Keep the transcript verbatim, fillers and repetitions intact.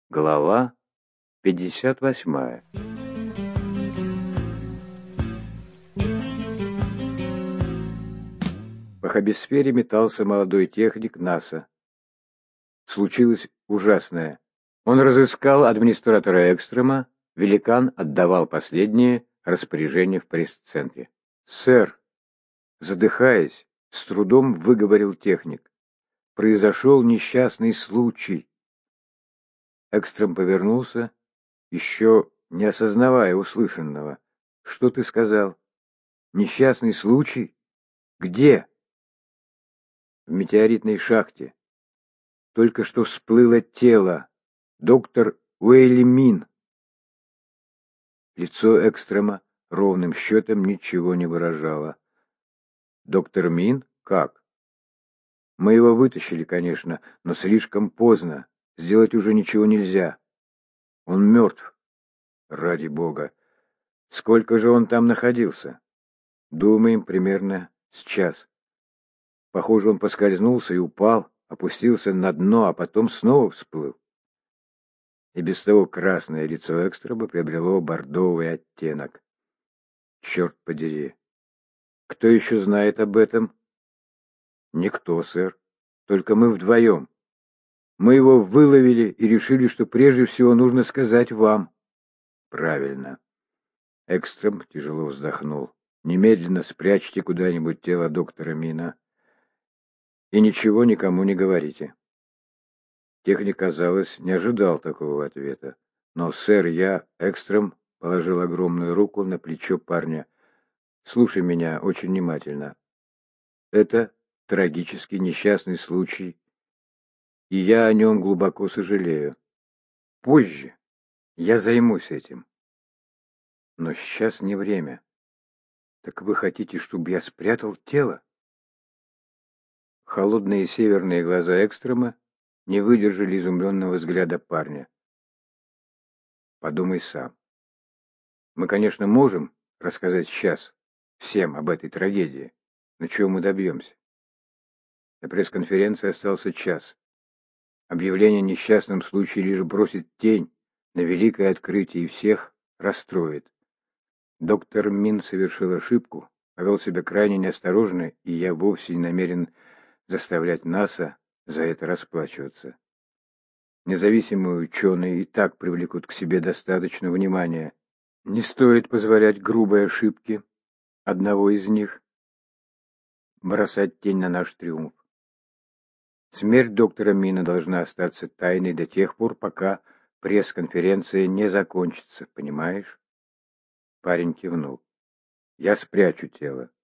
Глава пятьдесят восьмая. По хабисфере метался молодой техник НАСА. Случилось ужасное. Он разыскал администратора Экстрема, великан отдавал последние распоряжения в пресс-центре. «Сэр», задыхаясь, с трудом выговорил техник, «произошел несчастный случай». Экстрем повернулся, еще не осознавая услышанного. «Что ты сказал? Несчастный случай? Где?» «В метеоритной шахте. Только что всплыло тело. Доктор Уэйли Мин». Лицо Экстрема ровным счетом ничего не выражало. «Доктор Мин? Как?» «Мы его вытащили, конечно, но слишком поздно. Сделать уже ничего нельзя. Он мертв. Ради бога. Сколько же он там находился?» «Думаем, примерно с час. Похоже, он поскользнулся и упал, опустился на дно, а потом снова всплыл». И без того красное лицо Экстрема приобрело бордовый оттенок. «Черт подери! Кто еще знает об этом?» «Никто, сэр. Только мы вдвоем. Мы его выловили и решили, что прежде всего нужно сказать вам». «Правильно». Экстрем тяжело вздохнул. «Немедленно спрячьте куда-нибудь тело доктора Мина и ничего никому не говорите». Техник, казалось, не ожидал такого ответа. «Но, сэр, я...» Экстрем положил огромную руку на плечо парня. «Слушай меня очень внимательно. Это трагический несчастный случай, и я о нем глубоко сожалею. Позже я займусь этим. Но сейчас не время. Так вы хотите, чтобы я спрятал тело?» Холодные северные глаза Экстрема не выдержали изумленного взгляда парня. «Подумай сам. Мы, конечно, можем рассказать сейчас всем об этой трагедии, но чего мы добьемся? До пресс-конференции остался час. Объявление о несчастном случае лишь бросит тень на великое открытие и всех расстроит. Доктор Мин совершил ошибку, повел себя крайне неосторожно, и я вовсе не намерен заставлять НАСА за это расплачиваться. Независимые ученые и так привлекут к себе достаточно внимания. Не стоит позволять грубой ошибке одного из них бросать тень на наш триумф. Смерть доктора Мина должна остаться тайной до тех пор, пока пресс-конференция не закончится, понимаешь?» Парень кивнул. «Я спрячу тело.